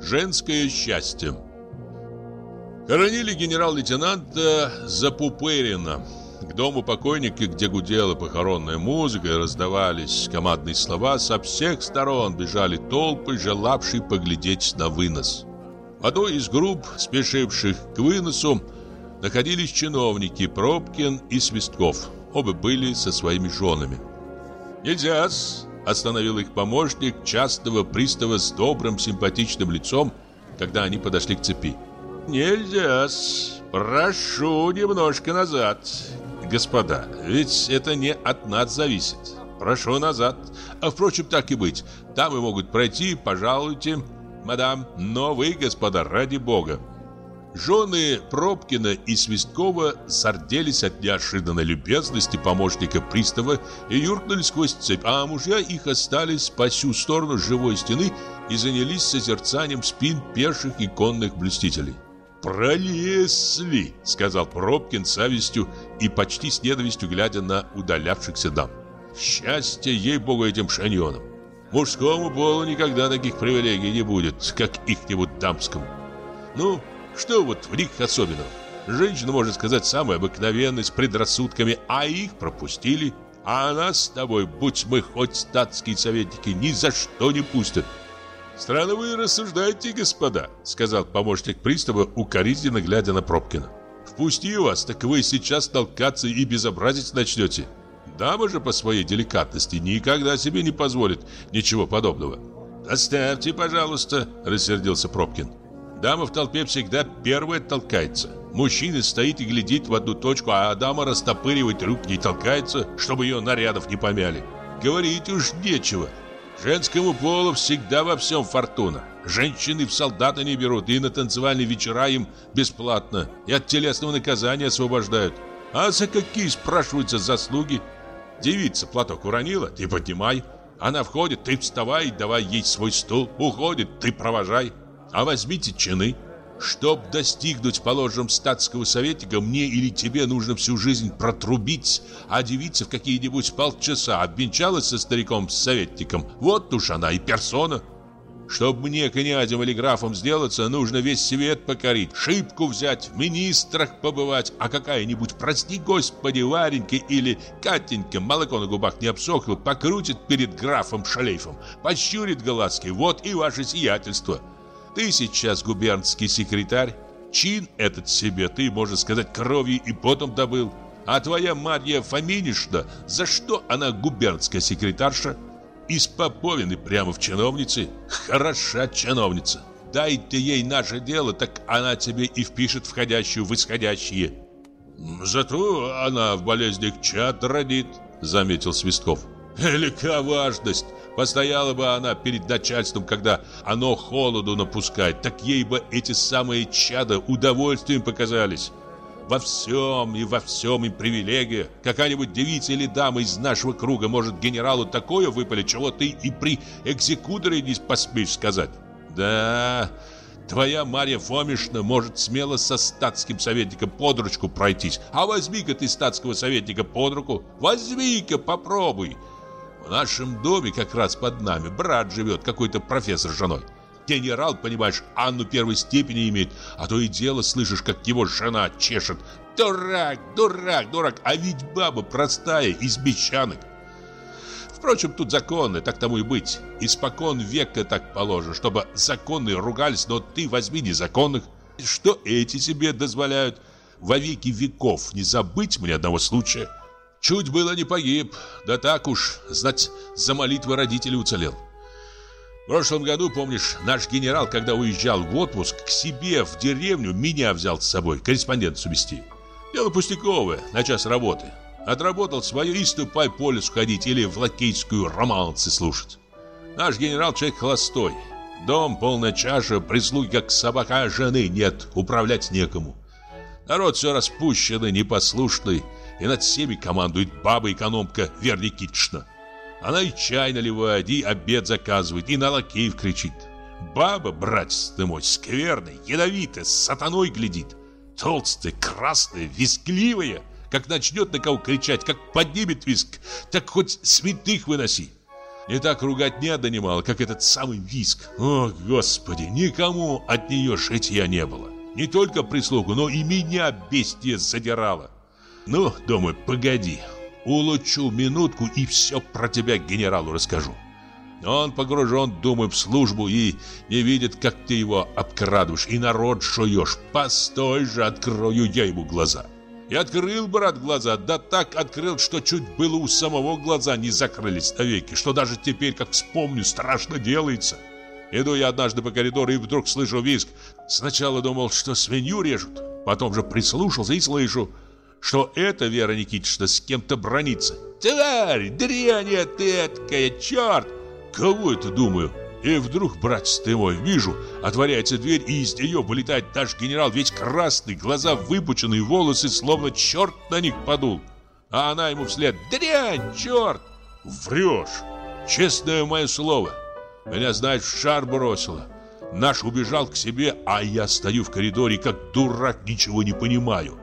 Женское счастье. Хоронили генерал-лейтенанта Запупырина. К дому покойника, где гудела похоронная музыка и раздавались командные слова, со всех сторон бежали толпы, желавшие поглядеть на вынос. В одной из групп, спешивших к выносу, находились чиновники Пробкин и Свистков. Оба были со своими женами. «Нельзя-с!» — остановил их помощник частного пристава с добрым симпатичным лицом, когда они подошли к цепи. «Нельзя-с! Прошу немножко назад. Господа, ведь это не от нас зависит. Прошу назад. А впрочем, так и быть. Дамы могут пройти, пожалуйте, мадам. Но вы, господа, ради бога». Жены Пробкина и Свисткова зарделись от неожиданной любезности помощника пристава и юркнули сквозь цепь, а мужья их остались по сю сторону живой стены и занялись созерцанием спин пеших и конных блюстителей. «Пролезли!» — сказал Пробкин с завистью и почти с ненавистью, глядя на удалявшихся дам. «Счастье, ей-богу, этим шаньонам! Мужскому полу никогда таких привилегий не будет, как ихнему дамскому. Ну, что вот в них особенного? Женщина, может сказать, самая обыкновенная, с предрассудками, а их пропустили. А нас с тобой, будь мы хоть статские советники, ни за что не пустят». «Странно вы рассуждаете, господа», — сказал помощник пристава, укоризненно глядя на Пробкина. «Впусти вас, так вы сейчас толкаться и безобразить начнете. Дама же по своей деликатности никогда себе не позволит ничего подобного». «Оставьте, пожалуйста», — рассердился Пробкин. «Дама в толпе всегда первая толкается. Мужчина стоит и глядит в одну точку, а дама растопыривает руки и толкается, чтобы ее нарядов не помяли. Говорить уж нечего. Женскому полу всегда во всем фортуна. Женщины в солдаты не берут, и на танцевальные вечера им бесплатно, и от телесного наказания освобождают. А за какие, спрашиваются, заслуги? Девица платок уронила, ты поднимай. Она входит, ты вставай, давай ей свой стул. Уходит, ты провожай. А возьмите чины. Чтоб достигнуть положенным статского советника, мне или тебе нужно всю жизнь протрубить, а девица в какие-нибудь полчаса обвенчалась со стариком-советником. Вот уж она и персона. Чтоб мне князем или графом сделаться, нужно весь свет покорить, шибку взять, в министрах побывать, а какая-нибудь, прости господи, Варенька или Катенька, молоко на губах не обсохло, покрутит перед графом шлейфом, пощурит глазки, вот и ваше сиятельство. Ты сейчас губернский секретарь, чин этот себе ты, можно сказать, кровью и потом добыл. А твоя Марья Фоминишна, за что она губернская секретарша? Из Поповины прямо в чиновницы. Хороша чиновница. Дай ты ей наше дело, так она тебе и впишет входящую в исходящие. Зато она в болезнях чад родит, заметил Свистков. Велика важность. Постояла бы она перед начальством, когда оно холоду напускает, так ей бы эти самые чада удовольствием показались. Во всем им привилегия. Какая-нибудь девица или дама из нашего круга может генералу такое выпалить, чего ты и при экзекуторе не посмеешь сказать. Да, твоя Марья Фомишна может смело со статским советником под ручку пройтись. А возьми-ка ты статского советника под руку. Возьми-ка, попробуй. В нашем доме как раз под нами брат живет, какой-то профессор с женой. Генерал, понимаешь, Анну первой степени имеет, а то и дело слышишь, как его жена чешет. Дурак, а ведь баба простая, из мещанок. Впрочем, тут законно, так тому и быть. Испокон века так положено, чтобы законные ругались, но ты возьми незаконных. Что эти себе дозволяют? Во веки веков не забыть мне одного случая. Чуть было не погиб, да так уж, знать, за молитвы родителей уцелел. В прошлом году, помнишь, наш генерал, когда уезжал в отпуск, к себе в деревню меня взял с собой, корреспонденцию вести. Дело пустяковое, на час работы. Отработал свое и ступай по лесу ходить или в лакейскую романсы слушать. Наш генерал человек холостой. Дом полная чаша, прислуги как собака, а жены нет, управлять некому. Народ все распущенный, непослушный. И над всеми командует баба-экономка Вера Никитична. Она и чай наливает, и обед заказывает, и на лакеев кричит. Баба, братец ты мой, скверная, ядовитая, с сатаной глядит. Толстая, красная, вискливая. Как начнет на кого кричать, как поднимет виск, так хоть святых выноси. Не так руготня донимала, как этот самый визг. О, Господи, никому от нее житья не было. Не только прислугу, но и меня бестия задирала. Ну, думаю, погоди, улучшу минутку и все про тебя генералу расскажу. Он погружен, думаю, в службу и не видит, как ты его обкрадываешь и народ шуешь. Постой же, открою я ему глаза. И открыл, брат, глаза, да так открыл, что чуть было у самого глаза не закрылись навеки, что даже теперь, как вспомню, страшно делается. Иду я однажды по коридору и вдруг слышу визг. Сначала думал, что свинью режут, потом же прислушался и слышу, что это Вера Никитична с кем-то бранится. «Тварь, дрянь ты эткая, черт!» Кого это, думаю? И вдруг, братец ты мой, вижу, отворяется дверь, и из нее вылетает наш генерал, весь красный, глаза выпученные, волосы, словно черт на них подул. А она ему вслед: «Дрянь, черт!» Врешь, честное мое слово. Меня, знаешь, в шар бросило. Наш убежал к себе, а я стою в коридоре, как дурак, ничего не понимаю.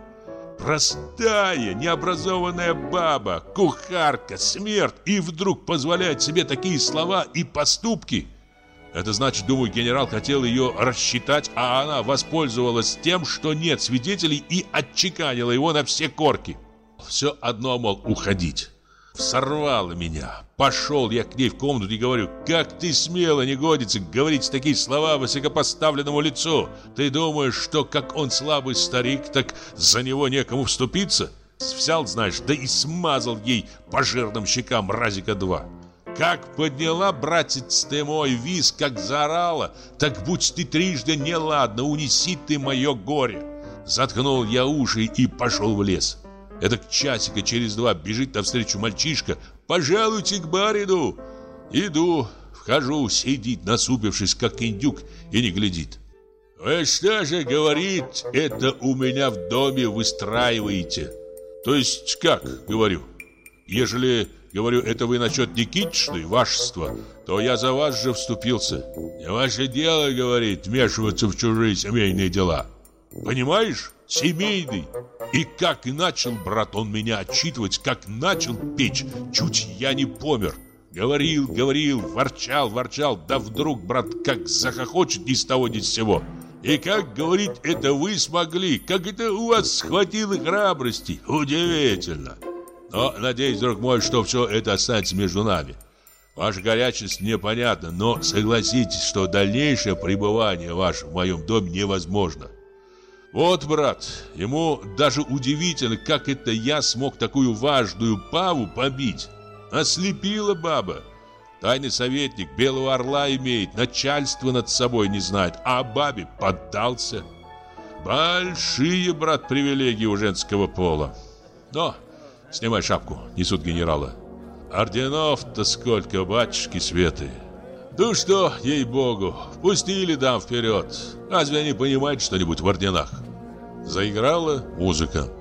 Простая, необразованная баба, кухарка, смерть, и вдруг позволяет себе такие слова и поступки. Это значит, думаю, генерал хотел ее рассчитать, а она воспользовалась тем, что нет свидетелей, и отчеканила его на все корки. Все одно, мол, уходить. Сорвало меня. Пошел я к ней в комнату и говорю: «Как ты смело, негодица, говорить такие слова высокопоставленному лицу? Ты думаешь, что как он слабый старик, так за него некому вступиться?» Взял, знаешь, да и смазал ей по жирным щекам разика два. Как подняла, братец ты мой, визг, как заорала, так будь ты трижды неладно, унеси ты мое горе. Заткнул я уши и пошел в лес. Эдак часика через два бежит навстречу мальчишка: «Пожалуйте к барину!» Иду, вхожу, сидит, насупившись, как индюк, и не глядит. «Вы что же, говорит, это у меня в доме выстраиваете?» «То есть как?» — говорю. «Ежели, говорю, это вы насчет Никитичны, вашества, то я за вас же вступился. Не ваше дело, говорит, вмешиваться в чужие семейные дела. Понимаешь? Семейный. И как и начал, брат, он меня отчитывать, как начал печь, чуть я не помер. Говорил, ворчал, да вдруг, брат, как захохочет ни с того ни с сего. И как, говорит, это вы смогли, как это у вас схватило храбрости. Удивительно. Но надеюсь, друг мой, что все это останется между нами. Ваша горячность мне понятна, но согласитесь, что дальнейшее пребывание ваше в моем доме невозможно. Вот, брат, ему даже удивительно, как это я смог такую важную паву побить. Ослепила баба. Тайный советник Белого Орла имеет, начальство над собой не знает, а бабе поддался. Большие, брат, привилегии у женского пола. Но, снимай шапку, несут генерала. Орденов-то сколько, батюшки светы. Ну что, ей-богу, впустили дам вперед. Разве они понимают что-нибудь в орденах? Заиграла музыка.